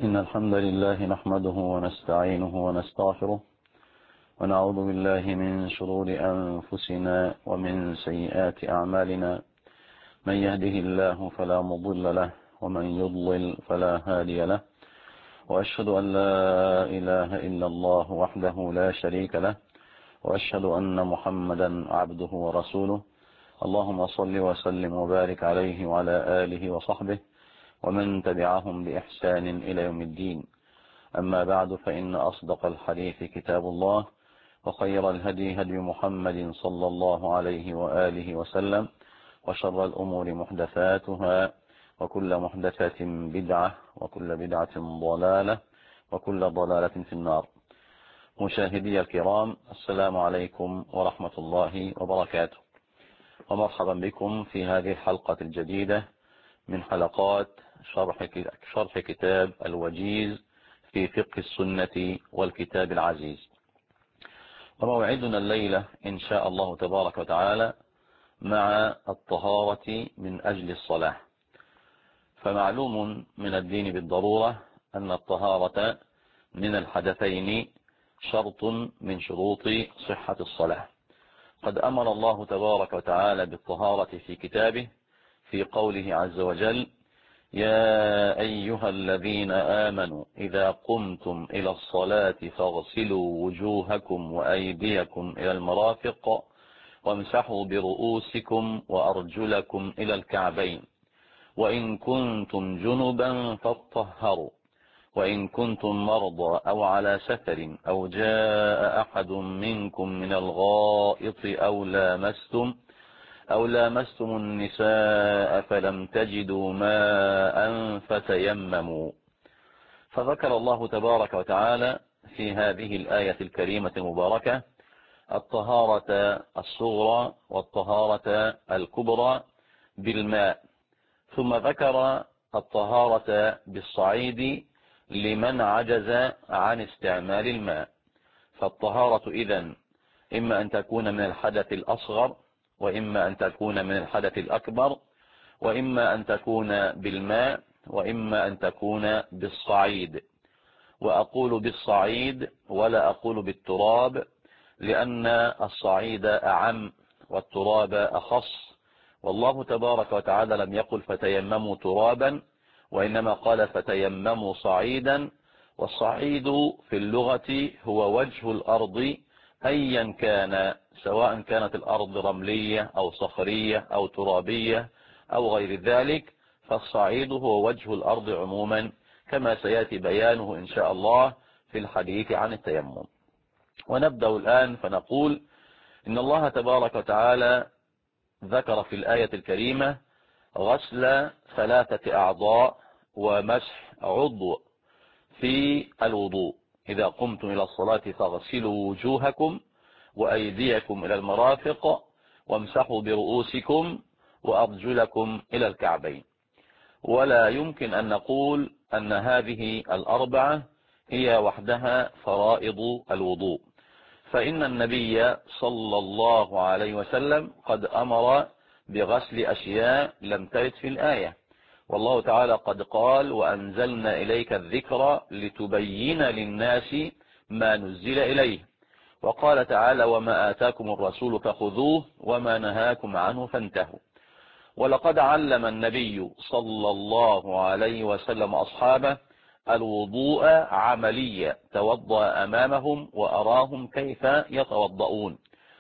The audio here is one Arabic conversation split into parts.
إن الحمد لله نحمده ونستعينه ونستغفره ونعوذ بالله من شرور أنفسنا ومن سيئات أعمالنا. من يهده الله فلا مضل له ومن يضلل فلا هادي له، وأشهد أن لا إله إلا الله وحده لا شريك له، وأشهد أن محمدا عبده ورسوله. اللهم صل وسلم وبارك عليه وعلى آله وصحبه ومن تبعهم بإحسان إلى يوم الدين. أما بعد، فإن أصدق الحديث كتاب الله، وخير الهدي هدي محمد صلى الله عليه وآله وسلم، وشر الأمور محدثاتها، وكل محدثة بدعة، وكل بدعة ضلالة، وكل ضلالة في النار. مشاهدي الكرام، السلام عليكم ورحمة الله وبركاته، ومرحبا بكم في هذه الحلقة الجديدة من حلقات شرح كتاب الوجيز في فقه السنة والكتاب العزيز. وموعدنا الليلة إن شاء الله تبارك وتعالى مع الطهارة من أجل الصلاة. فمعلوم من الدين بالضرورة أن الطهارة من الحدثين شرط من شروط صحة الصلاة. قد أمر الله تبارك وتعالى بالطهارة في كتابه في قوله عز وجل: يا أيها الذين آمنوا إذا قمتم إلى الصلاة فاغسلوا وجوهكم وأيديكم إلى المرافق وامسحوا برؤوسكم وأرجلكم إلى الكعبين، وإن كنتم جنبا فاطهروا، وإن كنتم مرضى أو على سفر أو جاء أحد منكم من الغائط أو لامستم النساء فلم تجدوا ماء فتيمموا. فذكر الله تبارك وتعالى في هذه الآية الكريمة المباركة الطهارة الصغرى والطهارة الكبرى بالماء، ثم ذكر الطهارة بالصعيد لمن عجز عن استعمال الماء. فالطهارة إذن إما أن تكون من الحدث الأصغر، وإما أن تكون من الحدث الأكبر، وإما أن تكون بالماء، وإما أن تكون بالصعيد. وأقول بالصعيد ولا أقول بالتراب، لأن الصعيد أعم والتراب أخص، والله تبارك وتعالى لم يقل فتيمموا ترابا، وإنما قال فتيمموا صعيدا. والصعيد في اللغة هو وجه الأرض أيا كان، سواء كانت الأرض رملية أو صخرية أو ترابية أو غير ذلك، فالصعيد هو وجه الأرض عموما، كما سيأتي بيانه إن شاء الله في الحديث عن التيمم. ونبدأ الآن فنقول إن الله تبارك وتعالى ذكر في الآية الكريمة غسل 3 أعضاء ومسح عضو في الوضوء. إذا قمتم إلى الصلاة فاغسلوا وجوهكم وأيديكم إلى المرافق وامسحوا برؤوسكم وأرجلكم إلى الكعبين. ولا يمكن أن نقول أن هذه الأربعة هي وحدها فرائض الوضوء، فإن النبي صلى الله عليه وسلم قد أمر بغسل أشياء لم ترد في الآية. والله تعالى قد قال: وأنزلنا إليك الذكر لتبين للناس ما نزل إليه. وقال تعالى: وما آتاكم الرسول فخذوه وما نهاكم عنه فانتهوا. ولقد علم النبي صلى الله عليه وسلم أصحابه الوضوء عمليا، توضأ أمامهم وأراهم كيف يتوضؤون.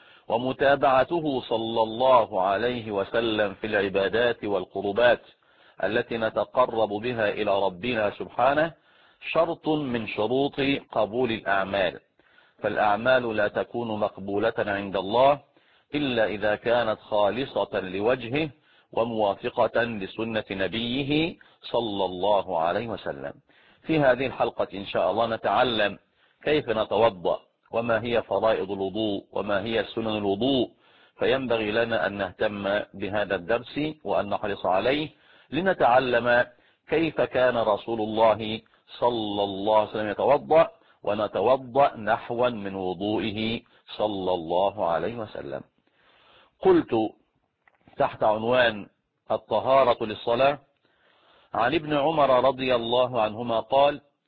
ومتابعته صلى الله عليه وسلم في العبادات والقربات التي نتقرب بها إلى ربنا سبحانه شرط من شروط قبول الأعمال. فالأعمال لا تكون مقبولة عند الله إلا إذا كانت خالصة لوجهه وموافقة لسنة نبيه صلى الله عليه وسلم. في هذه الحلقة إن شاء الله نتعلم كيف نتوضأ، وما هي فرائض الوضوء، وما هي سنن الوضوء. فينبغي لنا أن نهتم بهذا الدرس وأن نحرص عليه لنتعلم كيف كان رسول الله صلى الله عليه وسلم يتوضأ، ونتوضأ نحوا من وضوئه صلى الله عليه وسلم. قلت تحت عنوان الطهارة للصلاة: عن ابن عمر رضي الله عنهما قال: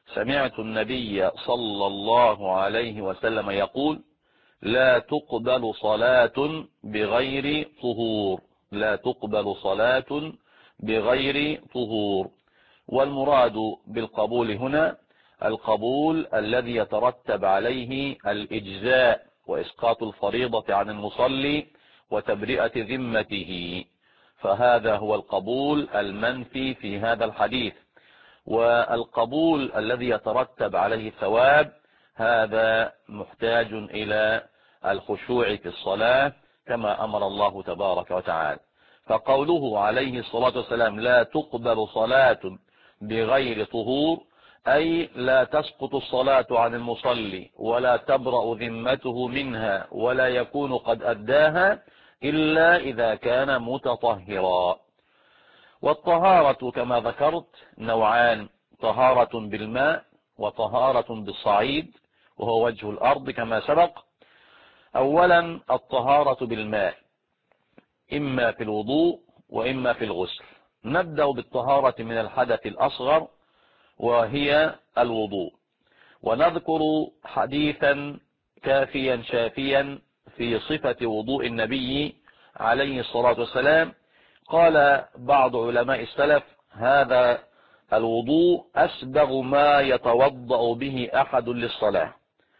سمعت النبي صلى الله عليه وسلم يقول: لا تقبل صلاة بغير طهور، لا تقبل صلاة بغير طهور. والمراد بالقبول هنا القبول الذي يترتب عليه الإجزاء وإسقاط الفريضة عن المصلي وتبرئة ذمته، فهذا هو القبول المنفي في هذا الحديث. والقبول الذي يترتب عليه ثواب هذا محتاج إلى الخشوع في الصلاة كما أمر الله تبارك وتعالى. فقوله عليه الصلاة والسلام: لا تقبل صلاة بغير طهور، أي لا تسقط الصلاة عن المصلي ولا تبرأ ذمته منها ولا يكون قد أداها إلا إذا كان متطهرا. والطهارة كما ذكرت نوعان: طهارة بالماء وطهارة بالصعيد، وهو وجه الأرض كما سبق. أولا الطهارة بالماء، إما في الوضوء وإما في الغسل. نبدأ بالطهارة من الحدث الأصغر وهي الوضوء، ونذكر حديثا كافيا شافيا في صفة وضوء النبي عليه الصلاة والسلام. قال بعض علماء السلف: هذا الوضوء أسبغ ما يتوضأ به أحد للصلاة.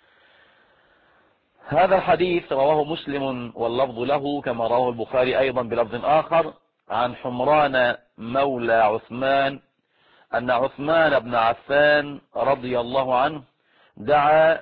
هذا الحديث رواه مسلم واللفظ له، كما رواه البخاري أيضا بلفظ آخر عن حمران مولى عثمان أن عثمان بن عفان رضي الله عنه دعا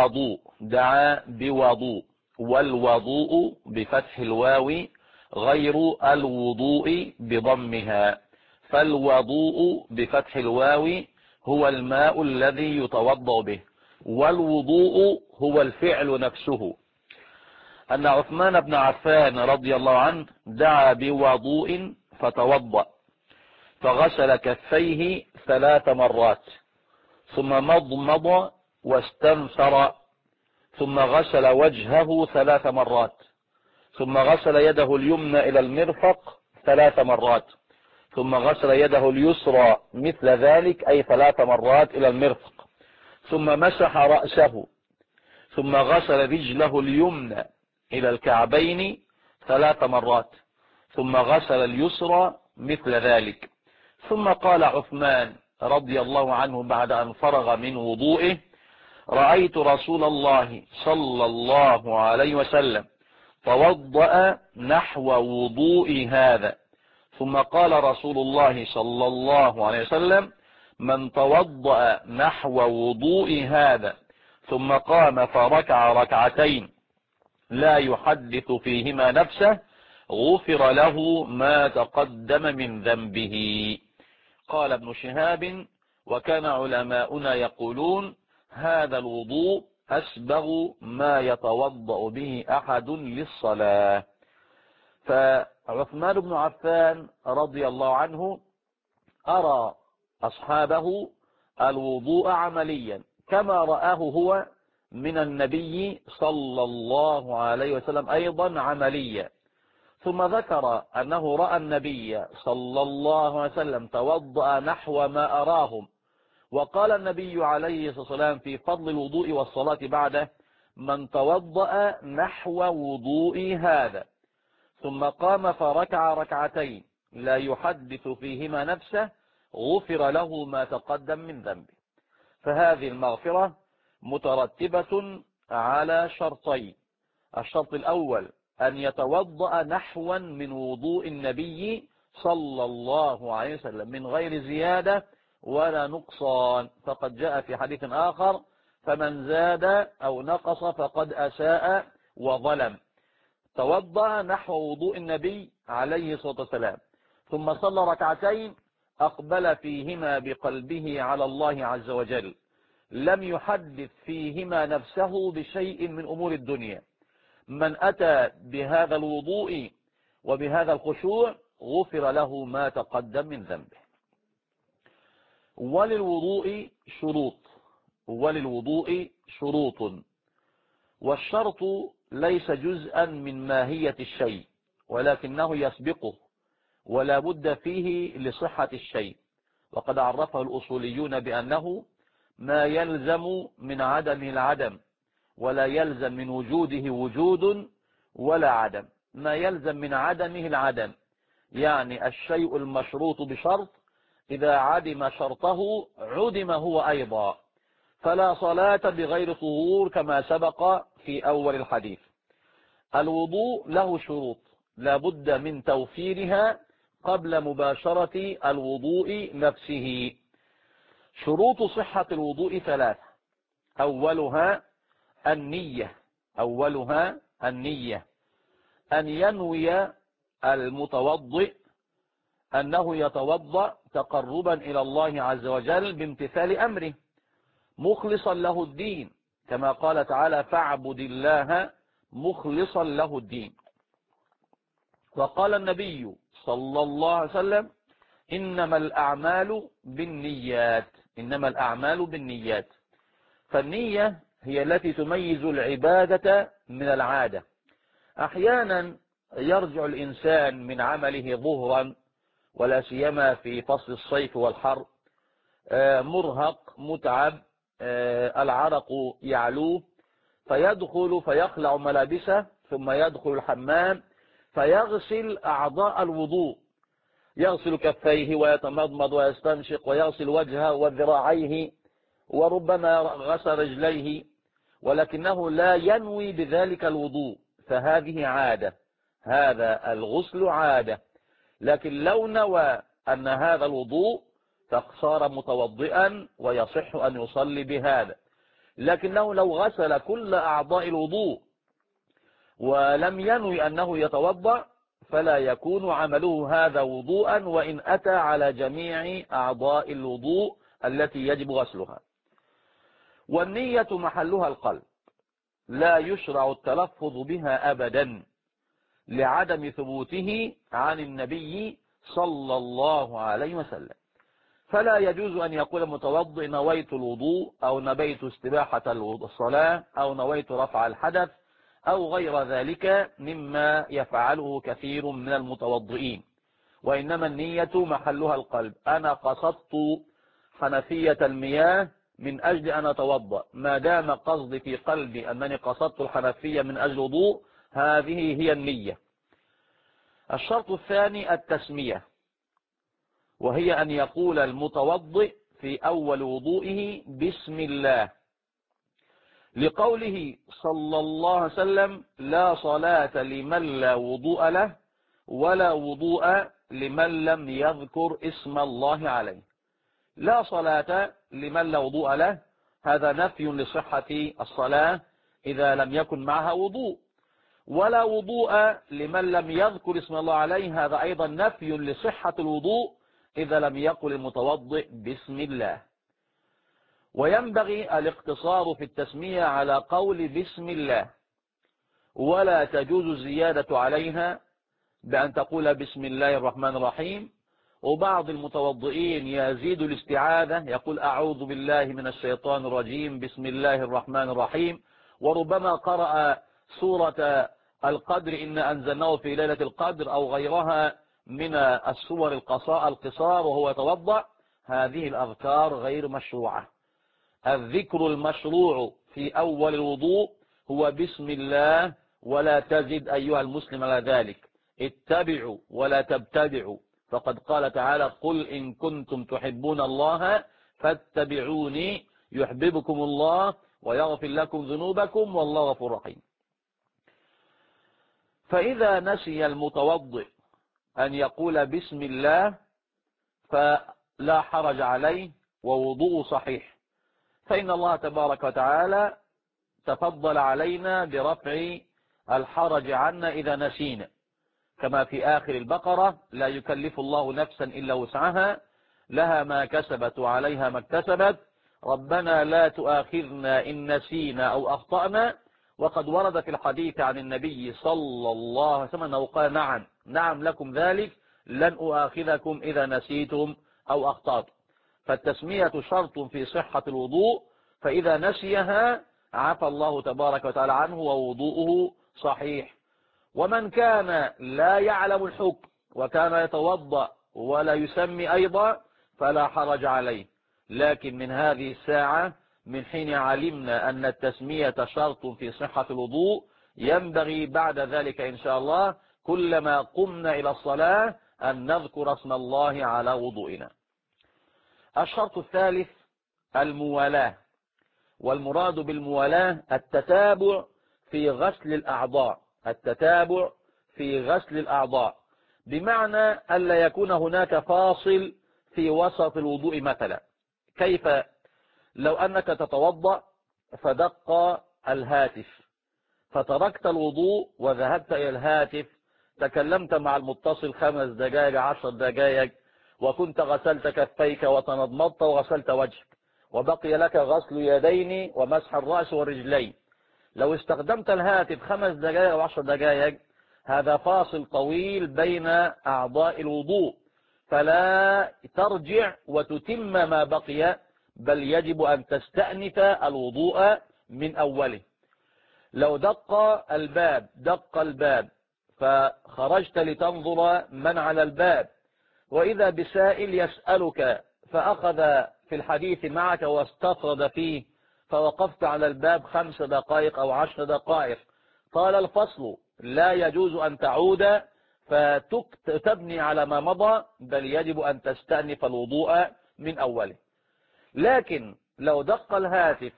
بوضوء، والوضوء بفتح الواو غير الوضوء بضمها، فالوضوء بفتح الواو هو الماء الذي يتوضأ به، والوضوء هو الفعل نفسه. أن عثمان بن عفان رضي الله عنه دعا بوضوء فتوضأ، فغسل كفيه 3 مرات، ثم مضمض واستنثر، ثم غسل وجهه 3 مرات، ثم غسل يده اليمنى إلى المرفق 3 مرات، ثم غسل يده اليسرى مثل ذلك أي 3 مرات إلى المرفق، ثم مسح رأسه، ثم غسل رجله اليمنى إلى الكعبين 3 مرات، ثم غسل اليسرى مثل ذلك. ثم قال عثمان رضي الله عنه بعد أن فرغ من وضوئه: رأيت رسول الله صلى الله عليه وسلم توضأ نحو وضوء هذا. ثم قال رسول الله صلى الله عليه وسلم: من توضأ نحو وضوء هذا ثم قام فركع ركعتين لا يحدث فيهما نفسه غفر له ما تقدم من ذنبه. قال ابن شهاب: وكان علماؤنا يقولون هذا الوضوء أسبغ ما يتوضأ به أحد للصلاة. فعثمان بن عفان رضي الله عنه أرى أصحابه الوضوء عمليا كما رآه هو من النبي صلى الله عليه وسلم أيضا عمليا. ثم ذكر أنه رأى النبي صلى الله عليه وسلم توضأ نحو ما أراهم، وقال النبي عليه الصلاة والسلام في فضل الوضوء والصلاة بعده: من توضأ نحو وضوء هذا ثم قام فركع ركعتين لا يحدث فيهما نفسه غفر له ما تقدم من ذنبه. فهذه المغفرة مترتبة على شرطين: الشرط الأول أن يتوضأ نحوا من وضوء النبي صلى الله عليه وسلم من غير زيادة ولا نقصان، فقد جاء في حديث آخر: فمن زاد أو نقص فقد أساء وظلم. توضأ نحو وضوء النبي عليه الصلاة والسلام، ثم صلى ركعتين أقبل فيهما بقلبه على الله عز وجل، لم يحدث فيهما نفسه بشيء من أمور الدنيا. من أتى بهذا الوضوء وبهذا الخشوع غفر له ما تقدم من ذنبه. وللوضوء شروط، والشرط ليس جزءا من ماهية الشيء ولكنه يسبقه ولا بد فيه لصحة الشيء. وقد عرفه الأصوليون بأنه ما يلزم من عدمه العدم، ولا يلزم من وجوده وجود ولا عدم. ما يلزم من عدمه العدم، يعني الشيء المشروط بشرط إذا عدم شرطه عدم هو أيضا. فلا صلاة بغير طهور كما سبق في أول الحديث. الوضوء له شروط لا بد من توفيرها قبل مباشرة الوضوء نفسه. شروط صحة الوضوء ثلاثة. أولها النية. أن ينوي المتوضئ أنه يتوضأ تقربا إلى الله عز وجل بامتثال أمره مخلصا له الدين، كما قال تعالى فاعبد الله مخلصا له الدين. وقال النبي صلى الله عليه وسلم إنما الأعمال بالنيات. فالنية هي التي تميز العبادة من العادة. أحيانا يرجع الإنسان من عمله ظهرا، ولا سيما في فصل الصيف والحر، مرهق متعب، العرق يعلوه، فيدخل فيخلع ملابسه ثم يدخل الحمام فيغسل أعضاء الوضوء، يغسل كفيه ويتمضمض ويستنشق ويغسل وجهه وذراعيه وربما غسل رجليه، ولكنه لا ينوي بذلك الوضوء، فهذه عادة، هذا الغسل عادة. لكن لو نوى أن هذا الوضوء فصار متوضئا ويصح أن يصلي بهذا. لكنه لو غسل كل أعضاء الوضوء ولم ينوي أنه يتوضأ فلا يكون عمله هذا وضوءا وإن أتى على جميع أعضاء الوضوء التي يجب غسلها. والنية محلها القلب، لا يشرع التلفظ بها أبدا لعدم ثبوته عن النبي صلى الله عليه وسلم. فلا يجوز أن يقول متوضئ نويت الوضوء أو نويت استباحة الصلاة أو نويت رفع الحدث أو غير ذلك مما يفعله كثير من المتوضئين. وإنما النية محلها القلب. أنا قصدت حنفية المياه من أجل أن أتوضأ، ما دام قصدي في قلبي أنني قصدت الحنفية من أجل وضوء، هذه هي النية. الشرط الثاني التسمية، وهي أن يقول المتوضئ في أول وضوئه بسم الله، لقوله صلى الله عليه وسلم لا صلاة لمن لا وضوء له ولا وضوء لمن لم يذكر اسم الله عليه. لا صلاة لمن لا وضوء له، هذا نفي لصحة الصلاة إذا لم يكن معها وضوء، ولا وضوء لمن لم يذكر اسم الله عليه، هذا أيضا نفي لصحة الوضوء إذا لم يقل المتوضئ بسم الله. وينبغي الاقتصار في التسمية على قول بسم الله، ولا تجوز الزيادة عليها بأن تقول بسم الله الرحمن الرحيم. وبعض المتوضئين يزيد الاستعاذة، يقول أعوذ بالله من الشيطان الرجيم بسم الله الرحمن الرحيم، وربما قرأ سورة القدر إن أنزلناه في ليلة القدر أو غيرها من السور القصار وهو يتوضأ. هذه الأذكار غير مشروعة. الذكر المشروع في أول الوضوء هو بسم الله، ولا تزد أيها المسلم على ذلك، اتبعوا ولا تبتدعوا، فقد قال تعالى قل إن كنتم تحبون الله فاتبعوني يحببكم الله ويغفر لكم ذنوبكم والله غفور رحيم. فإذا نسي المتوضئ أن يقول بسم الله فلا حرج عليه ووضوء صحيح، فإن الله تبارك وتعالى تفضل علينا برفع الحرج عنا إذا نسينا، كما في آخر البقرة لا يكلف الله نفسا إلا وسعها لها ما كسبت وعليها ما اكتسبت ربنا لا تؤاخذنا إن نسينا أو أخطأنا. وقد ورد في الحديث عن النبي صلى الله عليه وسلم أنه قال نعم لكم ذلك، لن أؤاخذكم إذا نسيتم أو أخطأتم. فالتسمية شرط في صحة الوضوء، فإذا نسيها عفى الله تبارك وتعالى عنه ووضوءه صحيح. ومن كان لا يعلم الحكم وكان يتوضأ ولا يسمي أيضا فلا حرج عليه، لكن من هذه الساعة من حين علمنا أن التسمية شرط في صحة الوضوء ينبغي بعد ذلك إن شاء الله كلما قمنا إلى الصلاة أن نذكر اسم الله على وضوئنا. الشرط الثالث الموالاة، والمراد بالموالاة التتابع في غسل الأعضاء، التتابع في غسل الأعضاء، بمعنى ألا يكون هناك فاصل في وسط الوضوء مثلا. كيف؟ لو أنك تتوضأ فدق الهاتف فتركت الوضوء وذهبت إلى الهاتف، تكلمت مع المتصل 5 دقائق 10 دقائق، وكنت غسلت كفيك وتمضمضت وغسلت وجهك، وبقي لك غسل يدين ومسح الرأس والرجلين. لو استخدمت الهاتف 5 دقائق أو 10 دقائق، هذا فاصل طويل بين أعضاء الوضوء، فلا ترجع وتتم ما بقي، بل يجب أن تستأنف الوضوء من أوله. لو دق الباب فخرجت لتنظر من على الباب، وإذا بسائل يسألك فأخذ في الحديث معك واستطرد فيه، فوقفت على الباب 5 دقائق أو 10 دقائق، طال الفصل، لا يجوز أن تعود فتبني على ما مضى، بل يجب أن تستأنف الوضوء من أوله. لكن لو دق الهاتف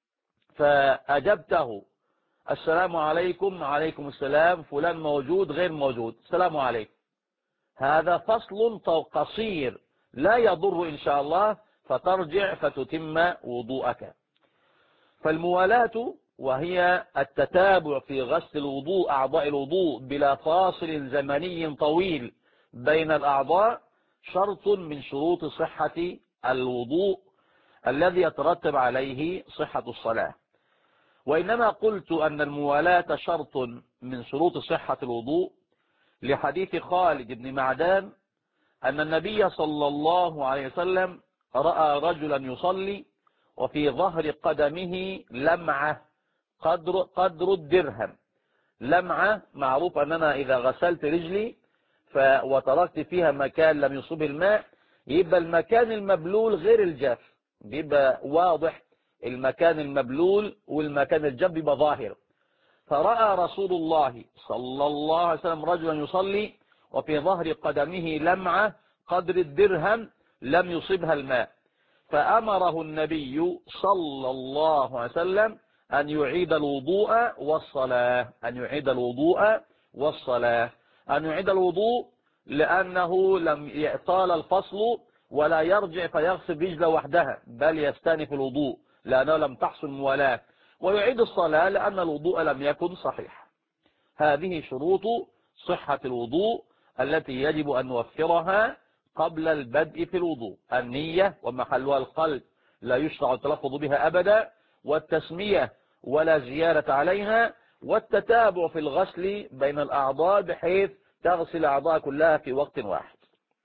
فأجبته السلام عليكم، عليكم السلام، فلان موجود غير موجود، السلام عليكم، هذا فصل قصير لا يضر إن شاء الله، فترجع فتتم وضوءك. فالموالاة وهي التتابع في غسل الوضوء، أعضاء الوضوء، بلا فاصل زمني طويل بين الأعضاء، شرط من شروط صحة الوضوء الذي يترتب عليه صحة الصلاة. وإنما قلت أن الموالاة شرط من شروط صحة الوضوء لحديث خالد بن معدان أن النبي صلى الله عليه وسلم رأى رجلا يصلي وفي ظهر قدمه لمعة قدر الدرهم. لمعة معروف أننا إذا غسلت رجلي وتركت فيها مكان لم يصب الماء، يبقى المكان المبلول غير الجاف، يبقى واضح المكان المبلول والمكان الجاف يبقى ظاهر. فرأى رسول الله صلى الله عليه وسلم رجلا يصلي وفي ظهر قدمه لمعة قدر الدرهم لم يصبها الماء، فأمره النبي صلى الله عليه وسلم أن يعيد الوضوء والصلاة، أن يعيد الوضوء والصلاة، أن يعيد الوضوء لأنه لم طال الفصل، ولا يرجع فيغسل رجله وحدها، بل يستأنف الوضوء لأنه لم تحصل موالاة، ويعيد الصلاة لأن الوضوء لم يكن صحيح. هذه شروط صحة الوضوء التي يجب أن نوفرها قبل البدء في الوضوء: النية ومحلها القلب لا يشرع التلفظ بها أبدا، والتسمية ولا زيادة عليها، والتتابع في الغسل بين الأعضاء بحيث تغسل الأعضاء كلها في وقت واحد.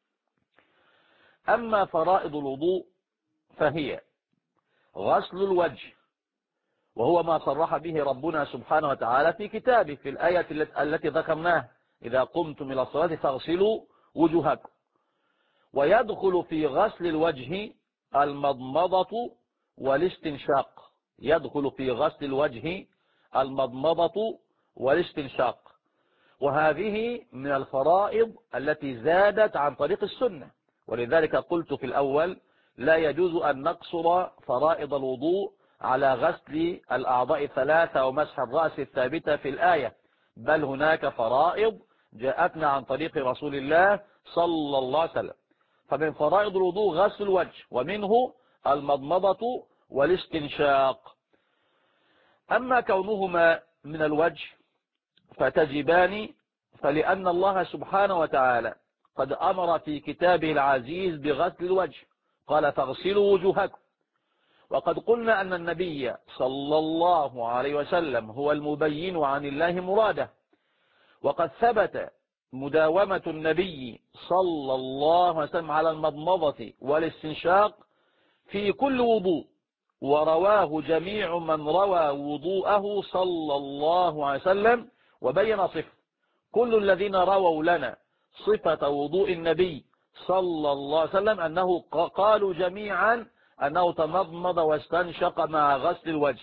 أما فرائض الوضوء فهي غسل الوجه، وهو ما صرح به ربنا سبحانه وتعالى في كتابه في الآية التي ذكرناها: إذا قمتم إلى الصلاة فاغسلوا وجوهكم. ويدخل في غسل الوجه المضمضة والاستنشاق، يدخل في غسل الوجه المضمضة والاستنشاق، وهذه من الفرائض التي زادت عن طريق السنة. ولذلك قلت في الأول لا يجوز أن نقصر فرائض الوضوء على غسل الأعضاء 3 ومسح الرأس الثابتة في الآية، بل هناك فرائض جاءتنا عن طريق رسول الله صلى الله عليه وسلم. فمن فرائض الوضوء غسل الوجه، ومنه المضمضة والاستنشاق. أما كونهما من الوجه فتجبان، فلأن الله سبحانه وتعالى قد أمر في كتابه العزيز بغسل الوجه، قال: فاغسلوا وجوهكم. وقد قلنا أن النبي صلى الله عليه وسلم هو المبين عن الله مراده، وقد ثبت مداومة النبي صلى الله عليه وسلم على المضمضة والاستنشاق في كل وضوء، ورواه جميع من روى وضوءه صلى الله عليه وسلم وبين صفة. كل الذين رووا لنا صفة وضوء النبي صلى الله عليه وسلم أنه قالوا جميعا أنه تمضمض واستنشق مع غسل الوجه،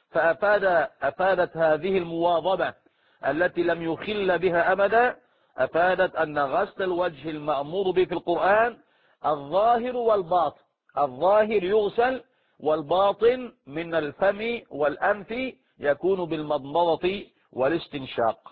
فأفادت هذه المواظبة التي لم يخل بها أبدا، أفادت أن غسل الوجه المأمور به في القرآن الظاهر والباطن. الظاهر يغسل، والباطن من الفم والأنف يكون بالمضمضة والاستنشاق.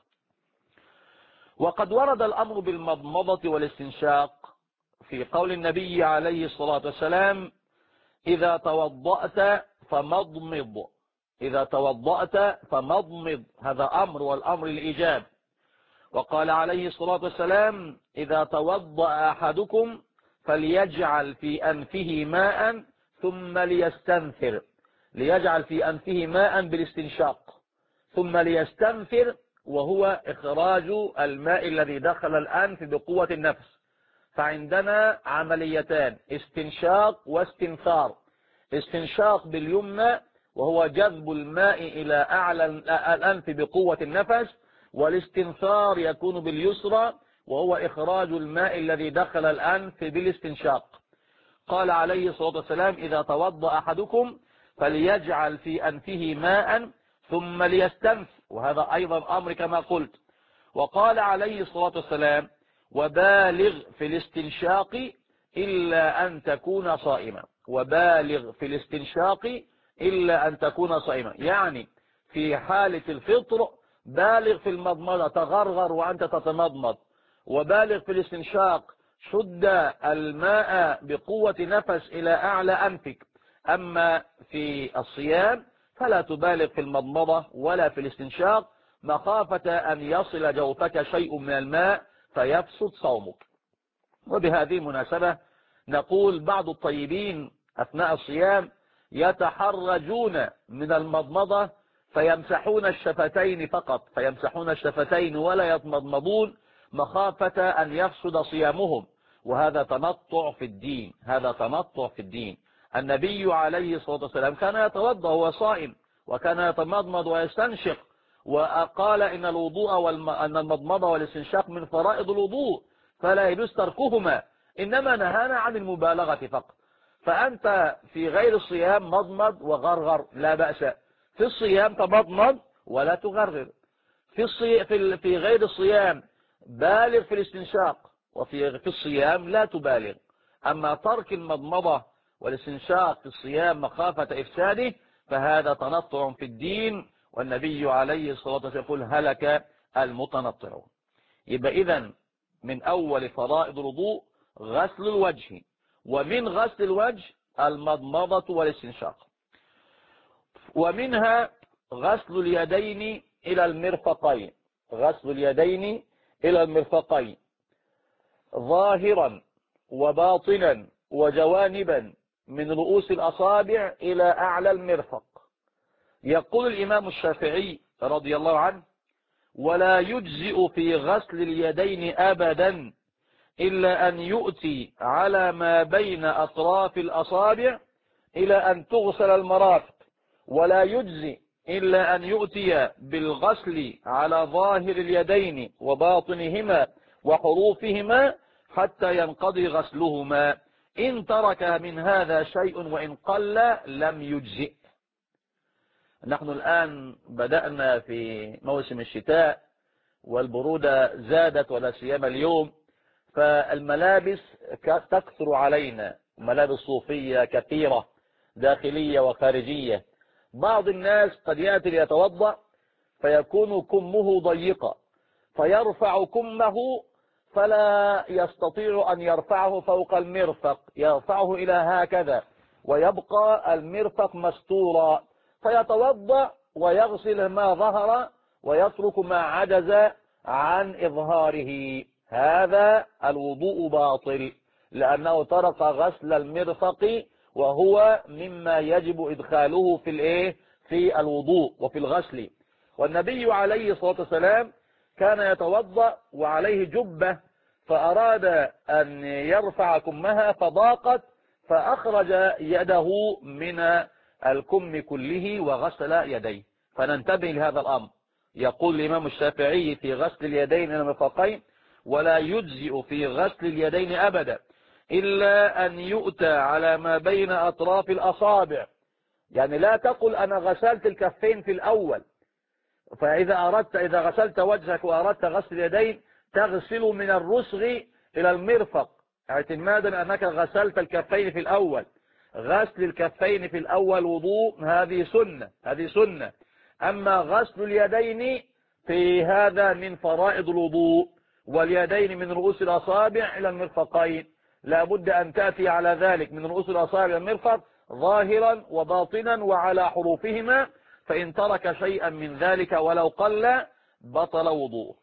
وقد ورد الأمر بالمضمضة والاستنشاق في قول النبي عليه الصلاة والسلام: إذا توضأت فمضمض. إذا توضأت فمضمض، هذا أمر، والأمر الإيجاب. وقال عليه الصلاة والسلام: إذا توضأ أحدكم فليجعل في أنفه ماء ثم ليستنثر. ليجعل في أنفه ماء بالاستنشاق، ثم ليستنثر، وهو إخراج الماء الذي دخل الأنف بقوة النفس. فعندنا عمليتان: استنشاق واستنثار. استنشاق باليمنى وهو جذب الماء إلى أعلى الأنف بقوة النفس، والاستنثار يكون باليسرى وهو إخراج الماء الذي دخل الأنف بالاستنشاق. قال عليه الصلاة والسلام: إذا توضأ أحدكم فليجعل في أنفه ماء ثم ليستنثر، وهذا أيضا أمر كما قلت. وقال عليه الصلاة والسلام: وبالغ في الاستنشاق إلا أن تكون صائما. وبالغ في الاستنشاق إلا أن تكون صائما، يعني في حالة الفطر بالغ في المضمضة، تغرغر وأنت تتمضمض. وبالغ في الاستنشاق، شد الماء بقوة نفس إلى أعلى أنفك. أما في الصيام فلا تبالغ في المضمضة ولا في الاستنشاق، مخافة أن يصل جوفك شيء من الماء فيفسد صومك. وبهذه المناسبة نقول: بعض الطيبين أثناء الصيام يتحرجون من المضمضة فيمسحون الشفتين فقط، فيمسحون الشفتين ولا يتمضمضون مخافة أن يفسد صيامهم، وهذا تنطع في الدين. هذا تنطع في الدين. النبي عليه الصلاة والسلام كان يتوضأ وهو صائم، وكان يتمضمض ويستنشق، وقال إن الوضوء أن المضمضة والاستنشاق من فرائض الوضوء فلا يجوز تركهما، إنما نهانا عن المبالغة فقط. فأنت في غير الصيام مضمض وغرغر لا بأس، في الصيام تمضمض ولا تغرغر. في غير الصيام بالغ في الاستنشاق، وفي الصيام لا تبالغ. أما ترك المضمضة والاستنشاق في الصيام مخافة إفساده فهذا تنطع في الدين، والنبي عليه الصلاة والسلام يقول: هلك المتنطعون. يبقى إذن من أول فرائض الوضوء غسل الوجه، ومن غسل الوجه المضمضة والاستنشاق، ومنها غسل اليدين إلى المرفقين. غسل اليدين إلى المرفقين ظاهرا وباطنا وجوانبا من رؤوس الأصابع إلى أعلى المرفق. يقول الإمام الشافعي رضي الله عنه: ولا يجزئ في غسل اليدين أبدا إلا أن يؤتي على ما بين أطراف الأصابع إلى أن تغسل المرافق، ولا يجزئ إلا أن يؤتي بالغسل على ظاهر اليدين وباطنهما وحروفهما حتى ينقضي غسلهما. إن ترك من هذا شيء وإن قل لم يجزئ. نحن الآن بدأنا في موسم الشتاء والبرودة زادت، ولا سيما اليوم، فالملابس تكثر علينا، ملابس صوفية كثيرة داخلية وخارجية. بعض الناس قد يأتي ليتوضأ فيكون كمه ضيقا، فيرفع كمه فلا يستطيع أن يرفعه فوق المرفق، يرفعه إلى هكذا ويبقى المرفق مستورا، فيتوضأ ويغسل ما ظهر ويترك ما عجز عن إظهاره. هذا الوضوء باطل، لأنه ترك غسل المرفق، وهو مما يجب إدخاله في الوضوء وفي الغسل. والنبي عليه الصلاة والسلام كان يتوضأ وعليه جبة، فأراد أن يرفع كمها فضاقت، فأخرج يده من الكم كله وغسل يديه. فننتبه لهذا الأمر. يقول الإمام الشافعي في غسل اليدين إلى المرفقين: ولا يجزئ في غسل اليدين أبدا إلا أن يؤتى على ما بين أطراف الأصابع. يعني لا تقل أنا غسلت الكفين في الأول، إذا غسلت وجهك وأردت غسل اليدين تغسل من الرسغ إلى المرفق، اعتمادا أنك غسلت الكفين في الأول. غسل الكفين في الأول وضوء، هذه سنة. أما غسل اليدين في هذا من فرائض الوضوء، واليدين من رؤوس الأصابع إلى المرفقين، لا بد أن تأتي على ذلك من رؤوس الأصابع إلى المرفق ظاهرا وباطنا وعلى حروفهما، فإن ترك شيئا من ذلك ولو قل بطل وضوءه.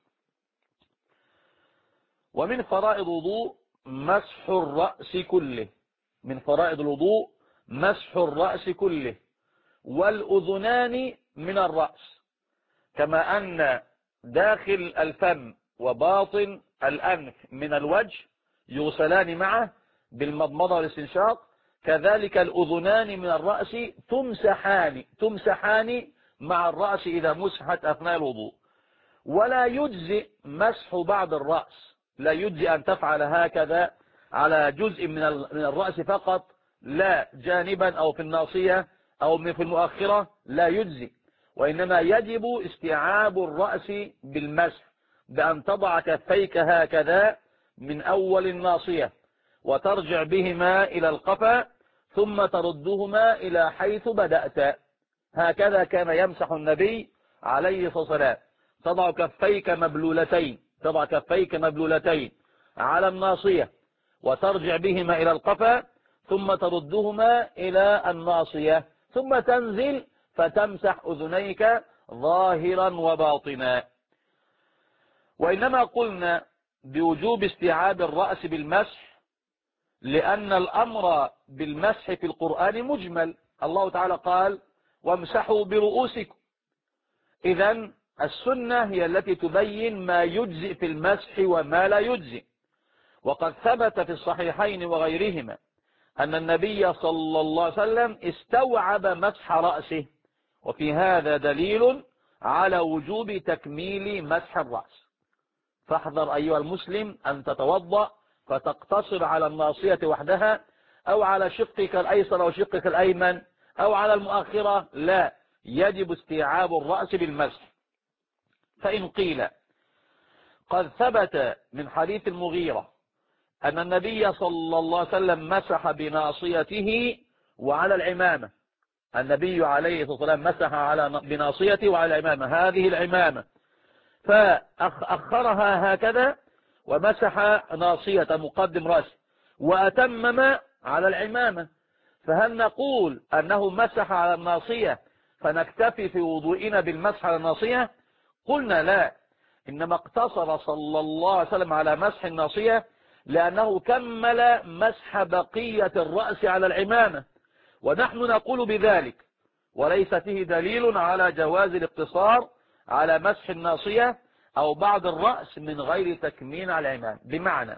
ومن فرائض الوضوء مسح الرأس كله، من فرائض الوضوء مسح الرأس كله، والأذنان من الرأس، كما أن داخل الفم وباطن الأنف من الوجه يغسلان معه بالمضمضة والاستنشاق، كذلك الأذنان من الرأس تمسحان مع الرأس إذا مسحت أثناء الوضوء. ولا يجزئ مسح بعض الرأس، لا يجزئ أن تفعل هكذا على جزء من الرأس فقط، لا جانبا أو في الناصية أو في المؤخرة، لا يجزئ، وإنما يجب استيعاب الرأس بالمسح، بأن تضع كفيك هكذا من أول الناصية وترجع بهما إلى القفا، ثم تردهما إلى حيث بدأت. هكذا كان يمسح النبي عليه الصلاة والسلام، تضع كفيك مبلولتين على الناصية وترجع بهما إلى القفا، ثم تردهما إلى الناصية، ثم تنزل فتمسح أذنيك ظاهرا وباطنا. وإنما قلنا بوجوب استيعاب الرأس بالمسح لأن الأمر بالمسح في القرآن مجمل، الله تعالى قال وامسحوا برؤوسكم. إذن السنة هي التي تبين ما يجزئ في المسح وما لا يجزئ. وقد ثبت في الصحيحين وغيرهما أن النبي صلى الله عليه وسلم استوعب مسح رأسه، وفي هذا دليل على وجوب تكميل مسح الرأس. فاحذر أيها المسلم أن تتوضأ فتقتصر على الناصية وحدها، أو على شقك الأيسر أو شقك الأيمن أو على المؤخرة، لا، يجب استيعاب الرأس بالمسح. فإن قيل قد ثبت من حديث المغيرة أن النبي صلى الله عليه وسلم مسح بناصيته وعلى العمامة، النبي عليه الصلاة والسلام مسح بناصيته وعلى العمامة، هذه العمامة، فأخرها هكذا ومسح ناصية مقدم رأسه وأتمم على العمامة، فهل نقول أنه مسح على الناصية فنكتفي في وضوئنا بالمسح على الناصية؟ قلنا لا، إنما اقتصر صلى الله عليه وسلم على مسح الناصية لأنه كمل مسح بقية الرأس على العمامة، ونحن نقول بذلك، وليس فيه دليل على جواز الاقتصار على مسح الناصية أو بعض الرأس من غير تكمين على العمامة. بمعنى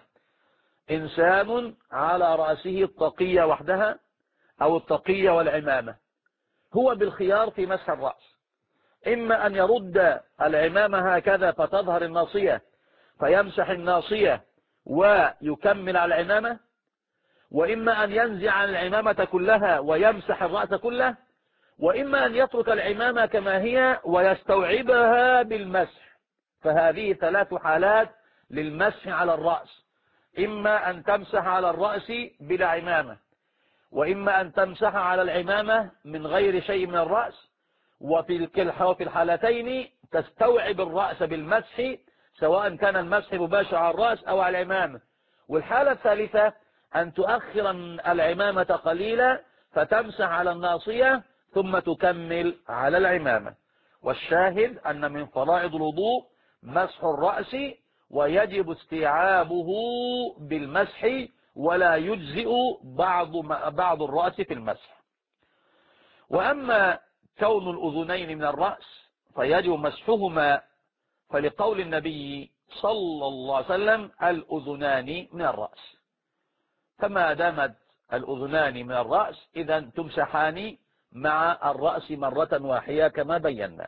إنسان على رأسه الطاقية وحدها أو الطاقية والعمامة، هو بالخيار في مسح الرأس، إما أن يرد العمامة هكذا فتظهر الناصية فيمسح الناصية ويكمل على العمامة، وإما أن ينزع عن العمامة كلها ويمسح الرأس كله، وإما أن يترك العمامة كما هي ويستوعبها بالمسح. فهذه 3 حالات للمسح على الرأس: إما أن تمسح على الرأس بلا عمامة، وإما أن تمسح على العمامة من غير شيء من الرأس، وفي الحالتين تستوعب الرأس بالمسح، سواء كان المسح مباشر على الرأس أو على العمامة. والحالة الثالثة أن تؤخر العمامة قليلا فتمسح على الناصية ثم تكمل على العمامة. والشاهد أن من فرائض الوضوء مسح الرأس، ويجب استيعابه بالمسح، ولا يجزئ بعض الرأس في المسح. وأما كون الأذنين من الرأس فيجب مسحهما، فلقول النبي صلى الله عليه وسلم الأذنان من الرأس، فما دامت الأذنان من الرأس إذن تمسحان مع الرأس مرة واحدة كما بينا.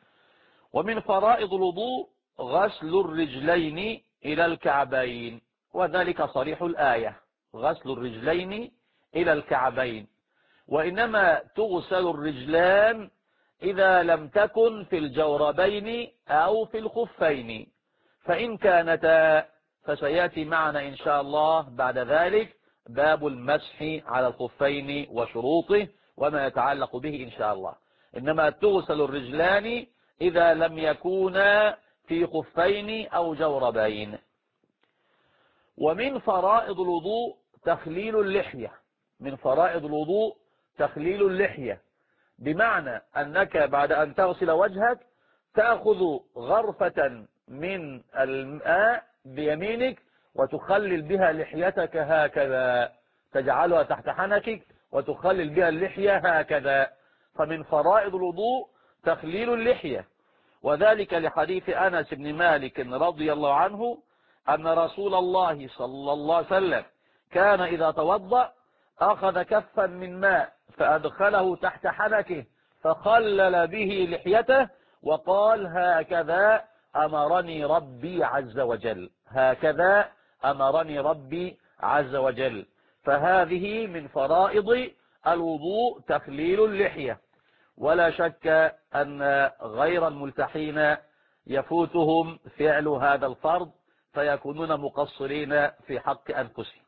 ومن فرائض الوضوء غسل الرجلين إلى الكعبين، وذلك صريح الآية: غسل الرجلين إلى الكعبين. وإنما تغسل الرجلان إذا لم تكن في الجوربين أو في الخفين، فإن كانتا فسيأتي معنا إن شاء الله بعد ذلك باب المسح على الخفين وشروطه وما يتعلق به إن شاء الله. إنما تغسل الرجلان إذا لم يكونا في خفين أو جوربين. ومن فرائض الوضوء تخليل اللحية. من فرائض الوضوء تخليل اللحية، بمعنى أنك بعد أن تغسل وجهك تأخذ غرفة من الماء بيمينك وتخلل بها لحيتك هكذا، تجعلها تحت حنكك وتخلل بها اللحية هكذا. فمن فرائض الوضوء تخليل اللحية، وذلك لحديث أنس بن مالك رضي الله عنه أن رسول الله صلى الله عليه وسلم كان إذا توضأ أخذ كفا من ماء فأدخله تحت حنكه فخلل به لحيته وقال: هكذا أمرني ربي عز وجل، هكذا أمرني ربي عز وجل. فهذه من فرائض الوضوء تخليل اللحية. ولا شك أن غير الملتحين يفوتهم فعل هذا الفرض فيكونون مقصرين في حق أنفسهم.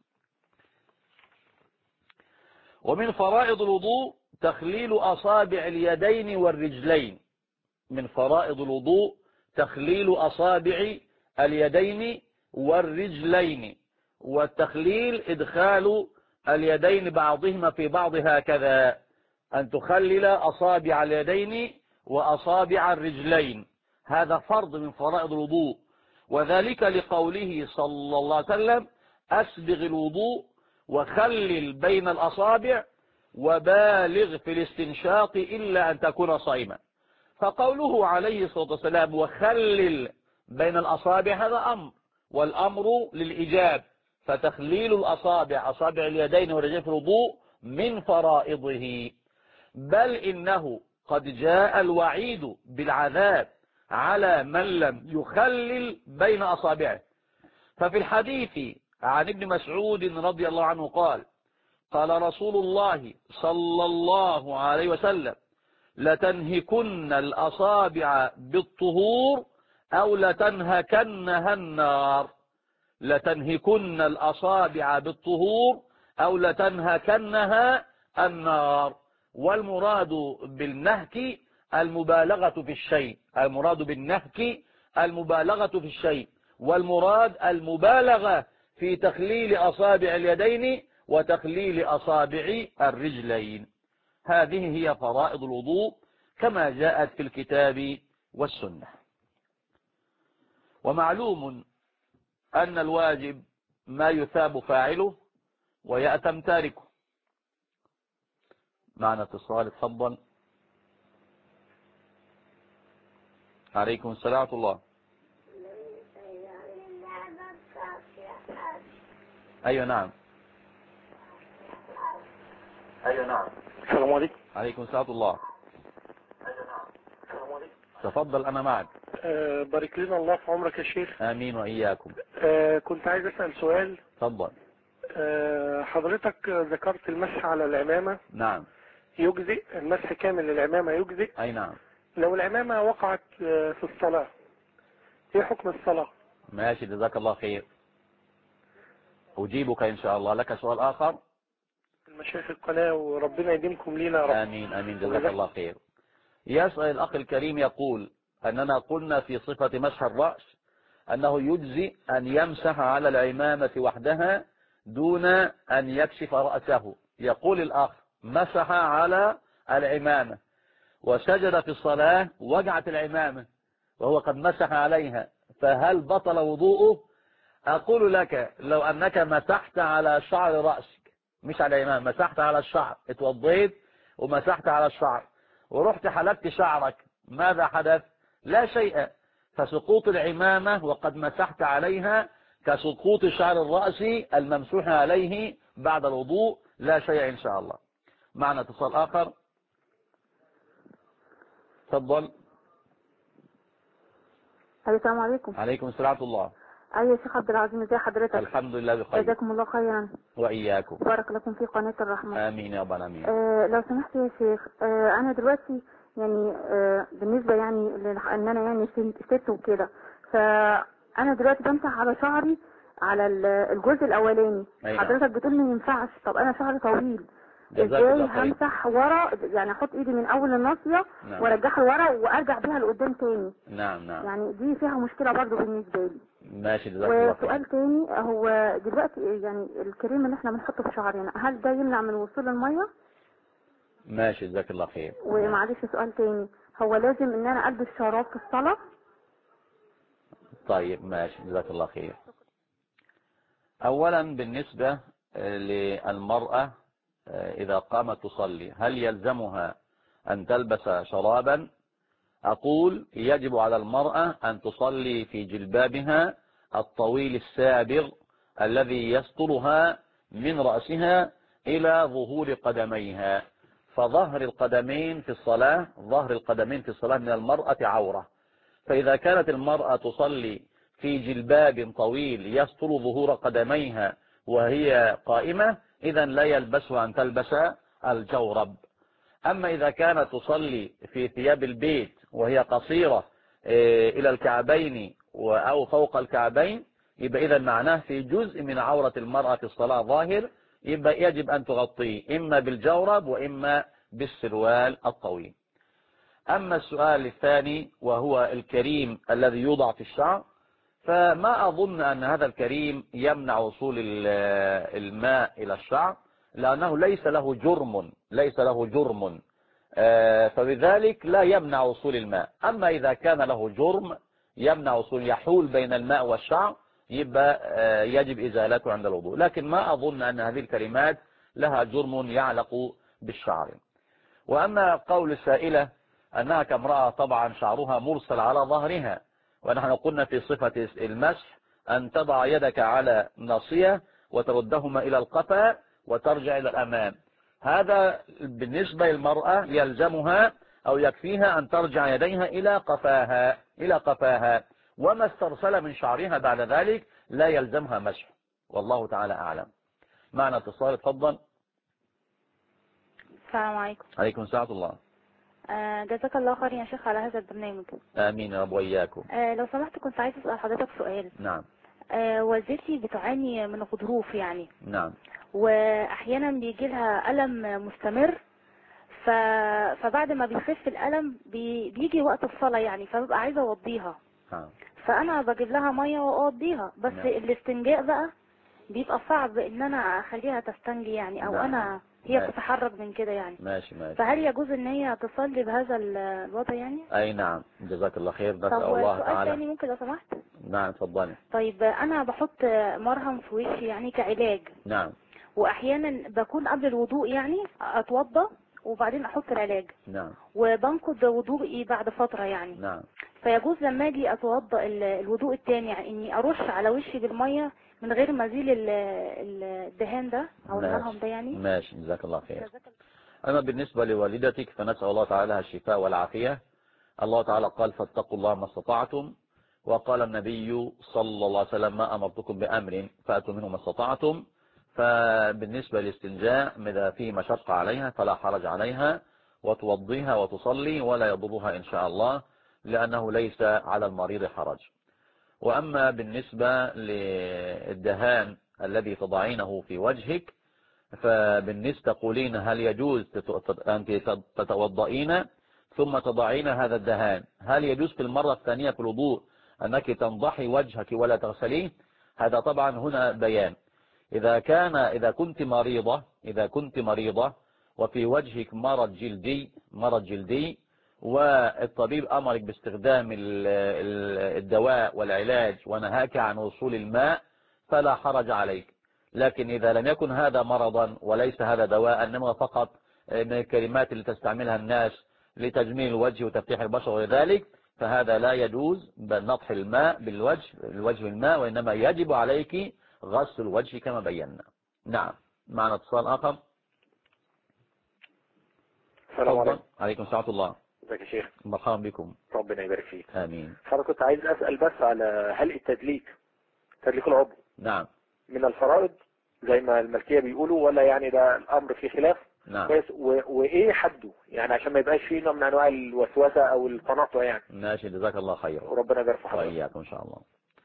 ومن فرائض الوضوء تخليل أصابع اليدين والرجلين. من فرائض الوضوء تخليل أصابع اليدين والرجلين، والتخليل إدخال اليدين بعضهما في بعض هكذا، أن تخلل أصابع اليدين وأصابع الرجلين، هذا فرض من فرائض الوضوء. وذلك لقوله صلى الله عليه وسلم: أسبغ الوضوء وخلل بين الأصابع وبالغ في الاستنشاق إلا أن تكون صائما. فقوله عليه الصلاة والسلام وخلل بين الأصابع هذا أمر، والأمر للإيجاب، فتخليل الأصابع أصابع اليدين والرجلين في الوضوء من فرائضه. بل إنه قد جاء الوعيد بالعذاب على من لم يخلل بين أصابعه. ففي الحديث عن ابن مسعود رضي الله عنه قال: قال رسول الله صلى الله عليه وسلم: لتنهكن الأصابع بالطهور أو لتنهكنها النار. لتنهكن الأصابع بالطهور أو لتنهكنها النار. والمراد بالنهك المبالغة في الشيء، المراد بالنهك المبالغة في الشيء، والمراد المبالغة في تخليل أصابع اليدين وتخليل أصابع الرجلين. هذه هي فرائض الوضوء كما جاءت في الكتاب والسنة. ومعلوم أن الواجب ما يثاب فاعله ويأتم تاركه. معنا اتصال، اتفضل. عليكم السلام ورحمة الله. أيوة نعم. أيوة نعم. السلام عليكم. عليكم السلام ورحمة الله. تفضل أنا معك. بارك لنا الله في عمرك يا شيخ. آمين وإياكم. كنت عايز أسأل سؤال. تفضل. حضرتك ذكرت المسح على العمامة. نعم. يجزئ المسح كامل للعمامة يجزئ. أي نعم. لو العمامة وقعت في الصلاة ايه حكم الصلاة؟ ماشي، جزاك الله خير. أجيبك إن شاء الله. لك سؤال آخر؟ المشايخ القناة وربنا يديمكم لينا يا رب. آمين آمين، جزاك الله خير. يسأل الأخ الكريم يقول أننا قلنا في صفة مسح الرأس أنه يجزي أن يمسح على العمامة وحدها دون أن يكشف رأسه. يقول الأخ: مسح على العمامة وسجد في الصلاة وجعت العمامة وهو قد مسح عليها، فهل بطل وضوءه؟ أقول لك: لو أنك مسحت على شعر رأسك مش على العمامة، مسحت على الشعر، اتوضيت ومسحت على الشعر ورحت حلقت شعرك، ماذا حدث؟ لا شيء. فسقوط العمامة وقد مسحت عليها كسقوط شعر الرأس الممسوح عليه بعد الوضوء، لا شيء إن شاء الله. معنا اتصال آخر، تفضل. السلام عليكم. عليكم السلام ورحمة الله. أيوة يا شيخ عبد العظيم، ازي حضرتك؟ الحمد لله بخير. جزاكم الله خيرا. وإياكم. بارك لكم في قناة الرحمة. آمين يا رب العالمين. لو سمحت يا شيخ، أنا دلوقتي يعني بالنسبة يعني ان انا يعني ست وكده، فانا دلوقتي بمسح على شعري على الجزء الاولاني. حضرتك بتقول ما ينفعش، طب انا شعري طويل ازاي همسح ورا؟ يعني احط ايدي من اول الناصية وارجعها لورا وارجع بيها لقدام تاني. نعم. يعني دي فيها مشكلة برضو بالنسبة لي. ماشي، جزاك الله خير. وسؤال تاني، هو دلوقتي يعني الكريم اللي احنا بنحطه في شعرنا هل ده يمنع من وصول المية؟ ماشي، جزاك الله خير. ومعلش سؤال تاني، هو لازم ان انا البس شراب في الصلاة؟ طيب ماشي، جزاك الله خير. اولا بالنسبة للمرأة اذا قامت تصلي هل يلزمها ان تلبس شرابا؟ اقول يجب على المرأة ان تصلي في جلبابها الطويل السابغ الذي يسترها من رأسها الى ظهور قدميها، فظهر القدمين في الصلاة، ظهر القدمين في الصلاة من المرأة عورة. فإذا كانت المرأة تصلي في جلباب طويل يستر ظهور قدميها وهي قائمة، إذن لا يلبسها أن تلبس الجورب. أما إذا كانت تصلي في ثياب البيت وهي قصيرة إلى الكعبين أو فوق الكعبين، يبقى إذن معناه في جزء من عورة المرأة في الصلاة ظاهر، يبقى يجب أن تغطيه إما بالجورب وإما بالسروال الطويل. أما السؤال الثاني وهو الكريم الذي يوضع في الشعر، فما أظن أن هذا الكريم يمنع وصول الماء إلى الشعر، لأنه ليس له جرم فبذلك لا يمنع وصول الماء. أما إذا كان له جرم يمنع وصول، يحول بين الماء والشعر، يبقى يجب إزالته عند الوضوء. لكن ما أظن أن هذه الكلمات لها جرم يعلق بالشعر. وأما قول السائلة أنها كامرأة طبعا شعرها مرسل على ظهرها، ونحن قلنا في صفة المسح أن تضع يدك على ناصية وتردهما إلى القفا وترجع إلى الأمام. هذا بالنسبة للمرأة يلزمها أو يكفيها أن ترجع يديها إلى قفاها، وما استرسل من شعرها بعد ذلك لا يلزمها مسح، والله تعالى أعلم. معنا اتصال، اتفضل. السلام عليكم. عليكم السلام الله. جزاك الله خير يا شيخ على هذا البرنامج. آمين يا رب وإياكم. لو سمحت كنت عايز أسأل حضرتك سؤال. نعم. والدتي بتعاني من غضروف يعني. نعم. وأحيانا بيجي لها ألم مستمر، فبعد ما بيخف الألم بيجي وقت الصلاة يعني، فببقى عايزة أوضيها. فأنا بجيب لها مية وأوضيها، بس الاستنجاء بقى بيبقى صعب إن أنا أخليها تستنجي يعني، أو أنا هي بتتحرك من كده يعني. ماشي. فهل يجوز ان هي تصلي بهذا الوضع يعني؟ اي نعم، جزاك الله خير. نسأل الله تعالى. طب سؤال ثاني ممكن لو سمحت؟ نعم اتفضلي. طيب انا بحط مرهم في وشي يعني كعلاج. نعم. واحيانا بكون قبل الوضوء يعني اتوضى وبعدين احط العلاج. نعم. وبنقض وضوئي بعد فترة يعني. نعم. فيجوز لما اجي اتوضى الوضوء الثاني يعني اني ارش على وشي بالمية من غير ما ازيل الدهان ده او المرهم ده يعني؟ ماشي، جزاك الله خير. أما بالنسبة لوالدتك فنسأل الله تعالى الشفاء والعافية. الله تعالى قال فاتقوا الله ما استطعتم، وقال النبي صلى الله عليه وسلم ما أمرتكم بأمر فأتوا منه ما استطعتم. فبالنسبة للاستنجاء إذا فيه مشقة عليها فلا حرج عليها، وتوضيها وتصلي ولا يضرها إن شاء الله، لأنه ليس على المريض حرج. وأما بالنسبة للدهان الذي تضعينه في وجهك، فبالنسبة تقولين هل يجوز أنت تتوضئين ثم تضعين هذا الدهان، هل يجوز في المرة الثانية في الوضوء أنك تنضحي وجهك ولا تغسليه؟ هذا طبعا هنا بيان. إذا كنت مريضة وفي وجهك مرض جلدي والطبيب أمرك باستخدام الدواء والعلاج ونهاك عن وصول الماء فلا حرج عليك. لكن إذا لم يكن هذا مرضا وليس هذا دواء، إنما فقط من الكلمات اللي تستعملها الناس لتجميل الوجه وتفتيح البشرة وذلك، فهذا لا يجوز نطح الماء بالوجه بالماء، وإنما يجب عليك غسل الوجه كما بينا. نعم. معنا اتصال آخر. السلام عليكم. عليكم السلام الله. ازيك يا شيخ؟ مرحبا بكم. ربنا يبارك فيك. آمين. حضرتك كنت عايز أسأل بس على هل التدليك تدليك العضو نعم من الفرائض زي ما المالكية بيقولوا، ولا يعني ده الأمر فيه خلاف؟ نعم. كويس. وإيه حده يعني عشان ما يبقاش فيه نوع من أنواع الوسوسة أو التناطع يعني. ماشي، جزاك الله خيرا. وربنا يبارك في حضرتك. وإياكم إن شاء الله.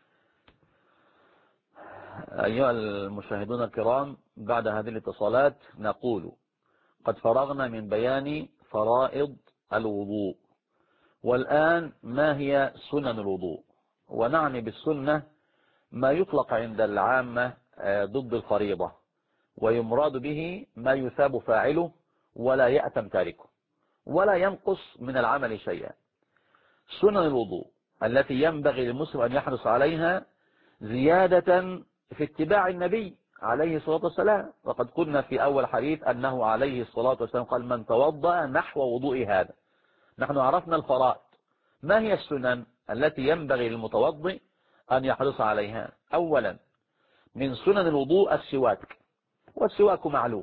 أيها المشاهدون الكرام، بعد هذه الاتصالات نقول قد فرغنا من بيان فرائض الوضوء، والآن ما هي سنن الوضوء؟ ونعني بالسنة ما يطلق عند العامة ضد الفريضة، ويمراد به ما يثاب فاعله ولا يأتم تاركه ولا ينقص من العمل شيئا. سنن الوضوء التي ينبغي للمسلم أن يحرص عليها زيادة في اتباع النبي عليه الصلاة والسلام، وقد قلنا في أول حديث أنه عليه الصلاة والسلام قال من توضأ نحو وضوء هذا. نحن عرفنا الفرائض. ما هي السنن التي ينبغي للمتوضئ أن يحرص عليها؟ أولا من سنن الوضوء السواك، والسواك معلوم.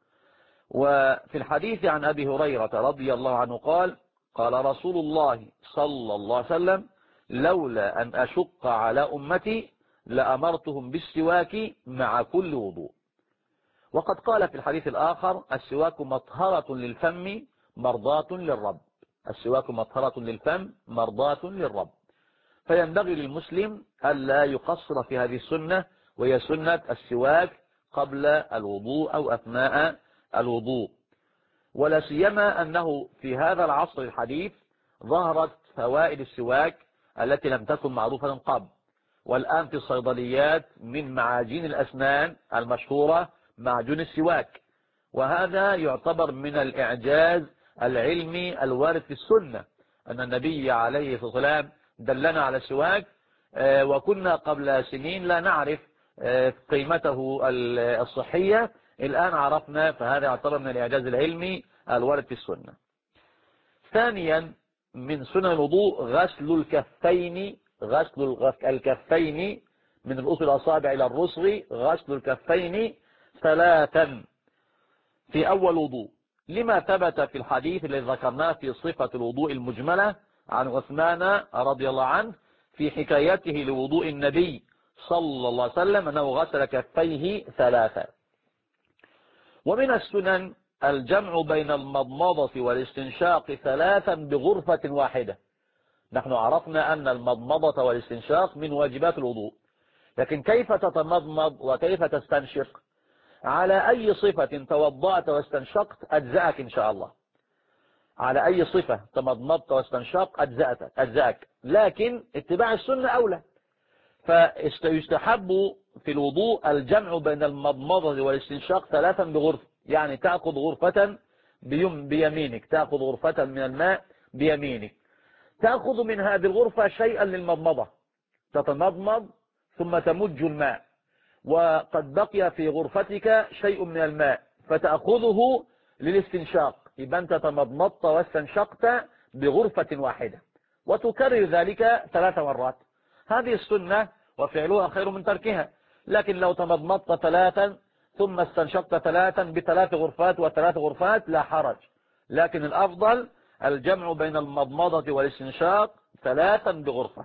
وفي الحديث عن أبي هريرة رضي الله عنه قال قال رسول الله صلى الله عليه وسلم لولا أن أشق على أمتي لأمرتهم بالسواك مع كل وضوء. وقد قال في الحديث الآخر السواك مطهرة للفم مرضاة للرب. السواك مطهرة للفم مرضاة للرب. فينبغي للمسلم ألا يقصر في هذه السنة، وهي سنة السواك قبل الوضوء أو أثناء الوضوء. ولا سيما أنه في هذا العصر الحديث ظهرت فوائد السواك التي لم تكن معروفة قبل، والآن في الصيدليات من معاجين الأسنان المشهورة معجون السواك، وهذا يعتبر من الإعجاز العلمي الوارد في السنة، أن النبي عليه الصلاة والسلام دلنا على السواك، وكنا قبل سنين لا نعرف قيمته الصحية، الآن عرفنا، فهذا يعتبر من الإعجاز العلمي الوارد في السنة. ثانيا من سنن الوضوء غسل الكفين، غسل الكفين من رؤوس الأصابع إلى الرسغ، غسل الكفين ثلاثا في أول وضوء، لما ثبت في الحديث الذي ذكرناه في صفة الوضوء المجملة عن عثمان رضي الله عنه في حكايته لوضوء النبي صلى الله عليه وسلم أنه غسل كفيه ثلاثا. ومن السنن الجمع بين المضمضة والاستنشاق ثلاثا بغرفة واحدة. نحن عرفنا أن المضمضة والاستنشاق من واجبات الوضوء، لكن كيف تتمضمض وكيف تستنشق؟ على أي صفة توضأت واستنشقت أجزأك إن شاء الله، على أي صفة تمضمضت واستنشقت أجزأك، لكن اتباع السنة أولى. فيستحب في الوضوء الجمع بين المضمضة والاستنشاق ثلاثا بغرفة، يعني تأخذ غرفة بيمينك، تأخذ غرفة من الماء بيمينك، تأخذ من هذه الغرفة شيئا للمضمضة، تتمضمض ثم تمج الماء، وقد بقي في غرفتك شيء من الماء فتأخذه للاستنشاق، يبقى أنت تمضمضت واستنشقت بغرفة واحدة، وتكرر ذلك 3 مرات. هذه السنة وفعلها خير من تركها. لكن لو تمضمضت 3 ثم استنشقت 3 ب3 غرفات و3 غرفات لا حرج، لكن الأفضل الجمع بين المضمضة والاستنشاق 3 بغرفة.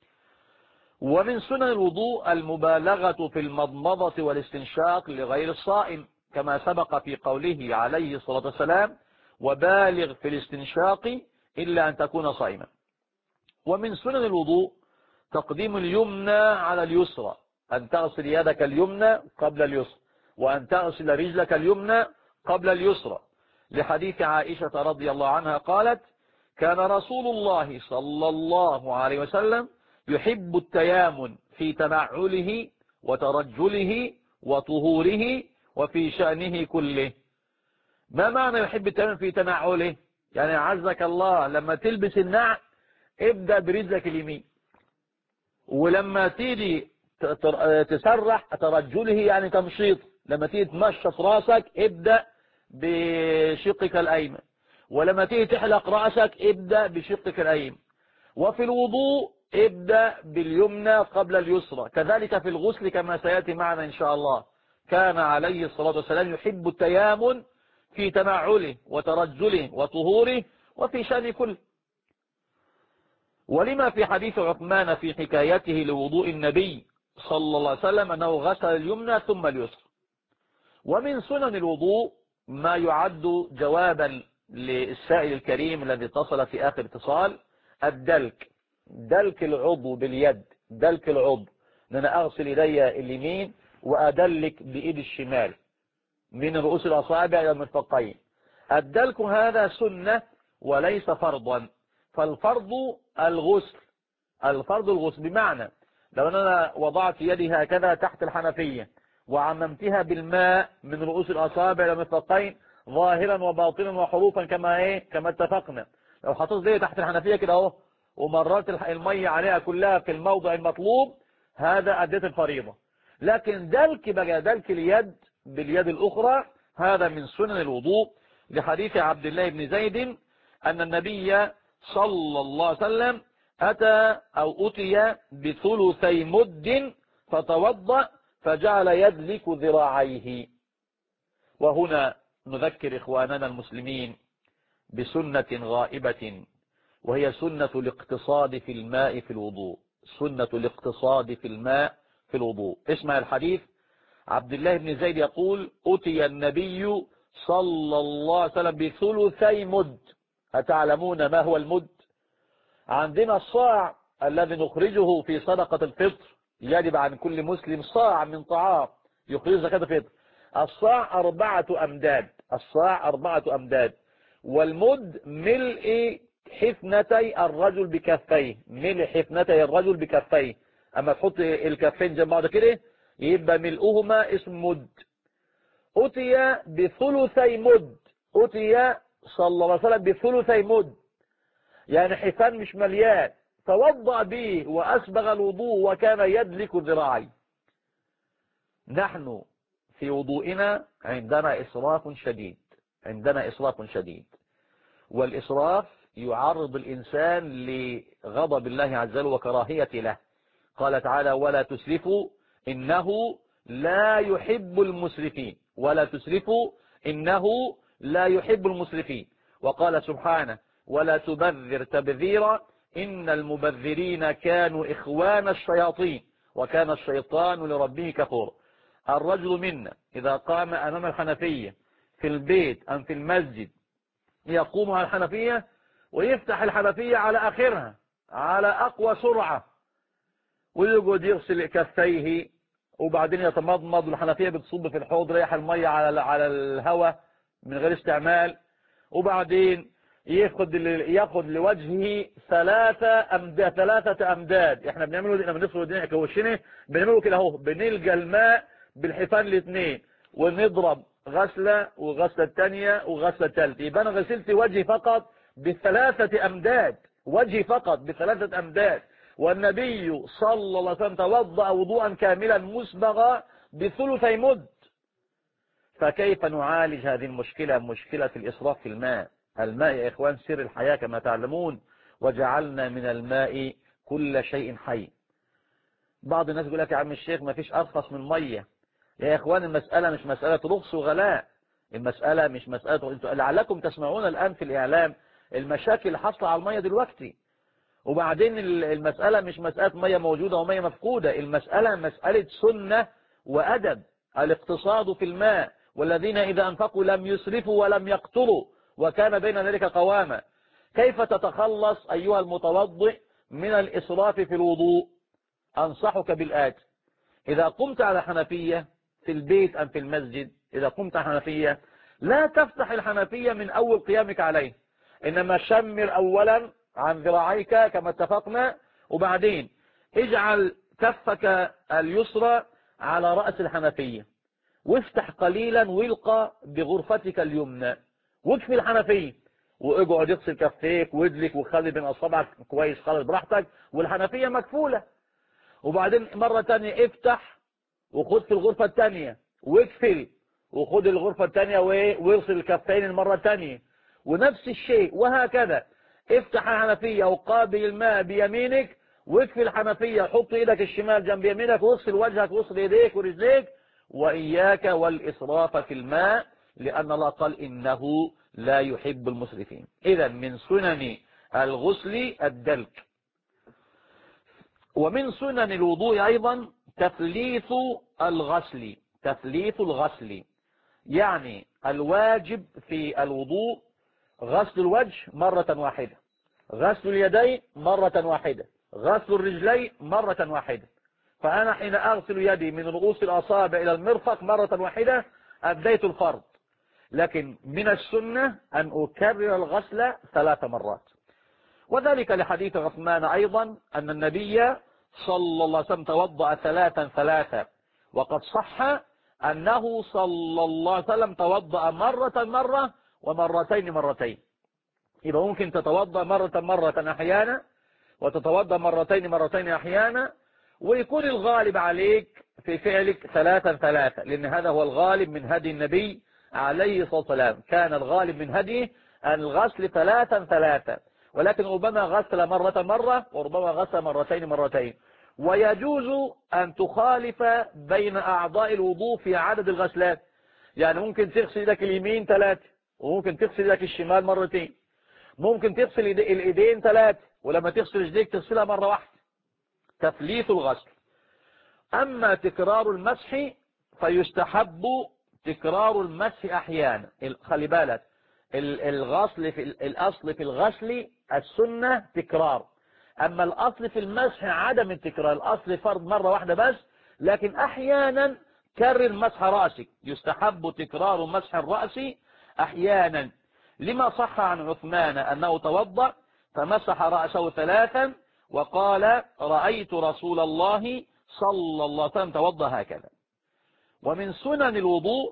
ومن سنن الوضوء المبالغة في المضمضة والاستنشاق لغير الصائم، كما سبق في قوله عليه الصلاة والسلام وبالغ في الاستنشاق إلا أن تكون صائما. ومن سنن الوضوء تقديم اليمنى على اليسرى، أن تغسل يدك اليمنى قبل اليسرى، وأن تغسل رجلك اليمنى قبل اليسرى، لحديث عائشة رضي الله عنها قالت كان رسول الله صلى الله عليه وسلم يحب التيامن في تنعله وترجله وطهوره وفي شأنه كله. ما معنى يحب التيامن في تنعله؟ يعني عزك الله لما تلبس النعل ابدأ برجلك اليمين، ولما تيجي تسرح ترجله يعني تمشيط، لما تيجي تمشط راسك ابدأ بشقك الأيمن، ولما تيجي تحلق رأسك ابدأ بشقك الأيمن. وفي الوضوء ابدأ باليمنى قبل اليسرى، كذلك في الغسل كما سيأتي معنا إن شاء الله. كان عليه الصلاة والسلام يحب التيامن في تنعله وترجله وطهوره وفي شأن كله. ولما في حديث عثمان في حكايته لوضوء النبي صلى الله عليه وسلم أنه غسل اليمنى ثم اليسرى. ومن سنن الوضوء ما يعد جوابا للسائل الكريم الذي اتصل في آخر اتصال، الدلك، دلك العضو باليد، دلك العضو، ان انا اغسل يدي اليمين وادلك بايد الشمال من رؤوس الاصابع الى المرفقين. الدلك هذا سنة وليس فرضا، فالفرض الغسل، الفرض الغسل، بمعنى لو انا وضعت يدي هكذا تحت الحنفية وعممتها بالماء من رؤوس الاصابع الى المرفقين ظاهرا وباطنا وحروفا كما اتفقنا، لو حطيت يدي تحت الحنفية كده اهو ومررت المية عليها كلها في الموضع المطلوب، هذا أديت الفريضة. لكن دلك بقى، دلك اليد باليد الأخرى، هذا من سنن الوضوء، لحديث عبد الله بن زيد أن النبي صلى الله عليه وسلم أتي بثلثي مد فتوضأ فجعل يدلك ذراعيه. وهنا نذكر إخواننا المسلمين بسنة غائبة، وهي سنة الاقتصاد في الماء في الوضوء، سنة الاقتصاد في الماء في الوضوء. اسمع الحديث، عبد الله بن زيد يقول أتي النبي صلى الله عليه وسلم بثلثي مد. أتعلمون ما هو المد؟ عندنا الصاع الذي نخرجه في صدقة الفطر، يجب عن كل مسلم صاع من طعام يخرج زكاة الفطر. الصاع 4 أمداد، الصاع 4 أمداد، والمد ملء حفنتي الرجل بكفيه، ملء حفنتي الرجل بكفيه، اما تحط الكفين جنب بعض كده يبقى ملؤهما اسم مد. أتي بثلثي مد، أتي صلى الله عليه وسلم بثلثي مد، يعني حفان مش مليان، توضأ به وأسبغ الوضوء وكان يدلك ذراعي. نحن في وضوئنا عندنا إسراف شديد، عندنا إسراف شديد، والإسراف يعرض الإنسان لغضب الله عز وجل وكراهية له. قال تعالى ولا تسرفوا إنه لا يحب المسرفين، ولا تسرفوا إنه لا يحب المسرفين. وقال سبحانه ولا تبذر تبذيرا إن المبذرين كانوا إخوان الشياطين وكان الشيطان لربه كفورا. الرجل منا إذا قام أمام الحنفية في البيت أم في المسجد يقوم على الحنفية ويفتح الحنفية على آخرها على أقوى سرعة ويقعد يغسل كفيه وبعدين يتمضمض، والحنفية بتصب في الحوض ريح المية على الهواء من غير استعمال، وبعدين ياخد لوجهه 3 أمداد. احنا بنعمله لما بنغسل ودنا كوشنا بنعمله كده اهو، بنلقى الماء بالحفان الاثنين ونضرب غسلة وغسلة الثانية وغسلة الثالثة، يبقى انا غسلت وجهي فقط ب3 أمداد، وجهي فقط ب3 أمداد، والنبي صلى الله عليه وسلم توضأ وضوءا كاملا مسبغا بثلثي مد. فكيف نعالج هذه المشكلة، مشكلة الإسراف في الماء؟ الماء يا إخوان سر الحياة كما تعلمون، وجعلنا من الماء كل شيء حي. بعض الناس يقول لك يا عم الشيخ ما فيش أرخص من مية. يا إخوان المسألة مش مسألة رخص وغلاء، المسألة مش مسألة، لعلكم تسمعون الآن في الإعلام المشاكل اللي حصل على المية دلوقتي، وبعدين المسألة مش مسألة مية موجودة ومية مفقودة، المسألة مسألة سنة وأدب، الاقتصاد في الماء، والذين إذا أنفقوا لم يسرفوا ولم يقتروا وكان بين ذلك قواما. كيف تتخلص أيها المتوضئ من الإسراف في الوضوء؟ أنصحك بالآتي: إذا قمت على حنفية في البيت أم في المسجد، إذا قمت على حنفية لا تفتح الحنفية من أول قيامك عليه، إنما شمر أولا عن ذراعيك كما اتفقنا، وبعدين اجعل كفك اليسرى على رأس الحنفية وافتح قليلا والقى بغرفتك اليمنى واكفي الحنفية واقعد اغسل كفيك وادلك وخلي بين أصابعك كويس خالص براحتك والحنفية مكفولة. وبعدين مرة تانية افتح وخد في الغرفة التانية واكفل وخد الغرفة التانية واغسل الكفين المرة التانية، ونفس الشيء وهكذا. افتح الحنفية وقابل الماء بيمينك واكفي الحنفية، حط ايدك الشمال جنب يمينك واغسل وجهك واغسل يديك ورجليك، وإياك والإسراف في الماء لأن الله قال إنه لا يحب المسرفين. إذا من سنن الغسل الدلك. ومن سنن الوضوء أيضا تثليث الغسل يعني الواجب في الوضوء غسل الوجه مرة واحدة، غسل اليدين مرة واحدة، غسل الرجلين مرة واحدة. فأنا حين أغسل يدي من رؤوس الأصابع إلى المرفق مرة واحدة أديت الفرض، لكن من السنة أن أكرر الغسل 3 مرات. وذلك لحديث عثمان أيضا أن النبي صلى الله عليه وسلم توضأ 3 وقد صح أنه صلى الله عليه وسلم توضأ مرة ومرتين. يبقى ممكن تتوضأ مرة أحيانا، وتتوضأ مرتين أحيانا، ويكون الغالب عليك في فعلك 3 لأن هذا هو الغالب من هدي النبي عليه الصلاة والسلام. كان الغالب من هديه الغسل 3 ولكن ربما غسل مرة وربما غسل مرتين. ويجوز أن تخالف بين أعضاء الوضوء في عدد الغسلات، يعني ممكن تغسل يدك اليمين 3 وممكن تغسل يدك الشمال مرتين، ممكن تغسل الإيدين 3 ولما تغسل رجليك تغسلها مرة واحدة. تثليث الغسل. أما تكرار المسح فيستحب تكرار المسح أحيانا. خلي بالك الغسل في الأصل في الغسل السنة تكرار، أما الأصل في المسح عدم التكرار. الأصل فرض مرة واحدة بس، لكن أحيانا كرر مسح رأسك. يستحب تكرار مسح الرأس أحيانا، لما صح عن عثمان أنه توضأ فمسح رأسه 3 وقال رأيت رسول الله صلى الله عليه وسلم توضأ هكذا. ومن سنن الوضوء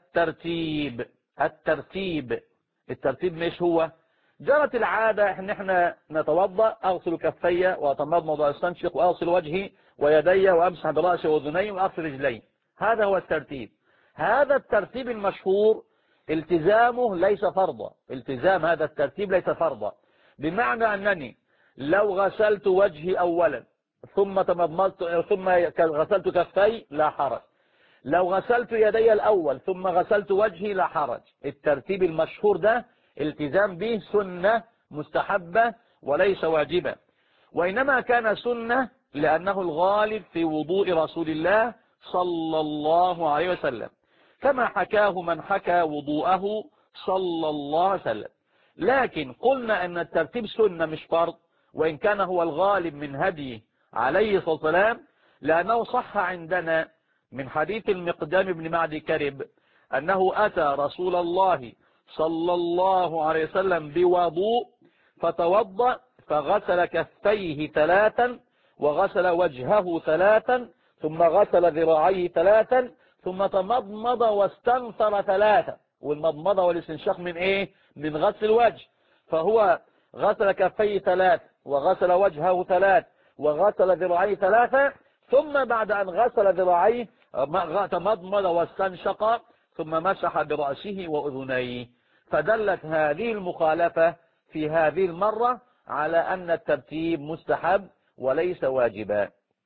الترتيب مش هو جرت العادة ان احنا نتوضأ اغسل كفي واتمضمض واستنشق واغسل وجهي ويدي وامسح براسي واذني واغسل رجلي. هذا هو الترتيب. هذا الترتيب المشهور التزامه ليس فرضا. التزام هذا الترتيب ليس فرضا، بمعنى انني لو غسلت وجهي اولا ثم تمضمضت ثم غسلت كفي لا حرج، لو غسلت يدي الأول ثم غسلت وجهي لا حرج. الترتيب المشهور ده التزام به سنة مستحبة وليس واجبة، وإنما كان سنة لأنه الغالب في وضوء رسول الله صلى الله عليه وسلم، كما حكاه من حكى وضوءه صلى الله عليه وسلم. لكن قلنا أن الترتيب سنة مش فرض، وإن كان هو الغالب من هديه عليه الصلاة والسلام، لأنه صح عندنا من حديث المقدام بن معدي كرب أنه أتى رسول الله صلى الله عليه وسلم بوضوء فتوضأ فغسل كفيه 3 وغسل وجهه 3 ثم غسل ذراعيه 3 ثم تمضمض واستنثر 3. والمضمضة والاستنشاق من ايه؟ من غسل الوجه. فهو غسل كفيه 3 وغسل وجهه 3 وغسل ذراعيه 3 ثم بعد أن غسل ذراعيه تمضمض واستنشق ثم مسح برأسه وأذنيه. فدلت هذه المخالفة في هذه المرة على أن الترتيب مستحب وليس واجبا.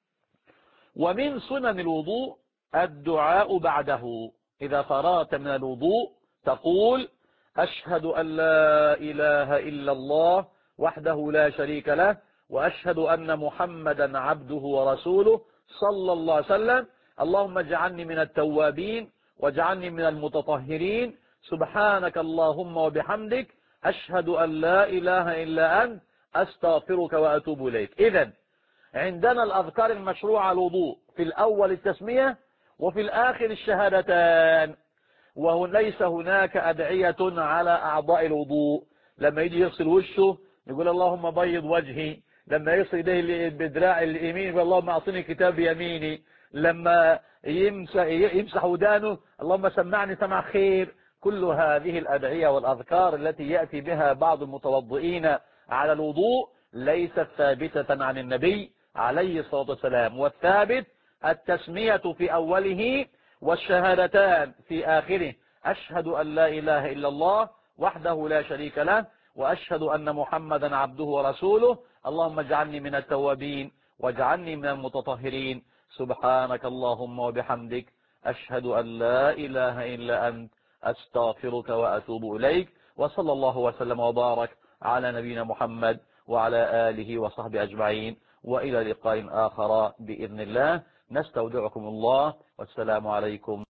ومن سنن الوضوء الدعاء بعده. إذا فرغت من الوضوء تقول أشهد أن لا إله إلا الله وحده لا شريك له وأشهد أن محمدا عبده ورسوله صلى الله عليه وسلم. اللهم اجعلني من التوابين واجعلني من المتطهرين. سبحانك اللهم وبحمدك أشهد أن لا إله إلا أنت أستغفرك وأتوب إليك. إذن عندنا الأذكار المشروعة الوضوء في الأول التسمية وفي الآخر الشهادتان، وليس هناك أدعية على أعضاء الوضوء. لما يجي يغسل وشه يقول اللهم بيض وجهي، لما يغسل يديه بدراع اليمين يقول اللهم أعطني كتاب يميني، لما يمسح ودانه اللهم سمعني سمع خير. كل هذه الأدعية والأذكار التي يأتي بها بعض المتوضئين على الوضوء ليست ثابتة عن النبي عليه الصلاة والسلام. والثابت التسمية في أوله والشهادتان في آخره. أشهد أن لا إله إلا الله وحده لا شريك له وأشهد أن محمدا عبده ورسوله. اللهم اجعلني من التوابين واجعلني من المتطهرين. سبحانك اللهم وبحمدك أشهد أن لا إله إلا أنت أستغفرك وأتوب إليك. وصلى الله وسلم وبارك على نبينا محمد وعلى آله وصحبه أجمعين، وإلى لقاء آخر بإذن الله. نستودعكم الله، والسلام عليكم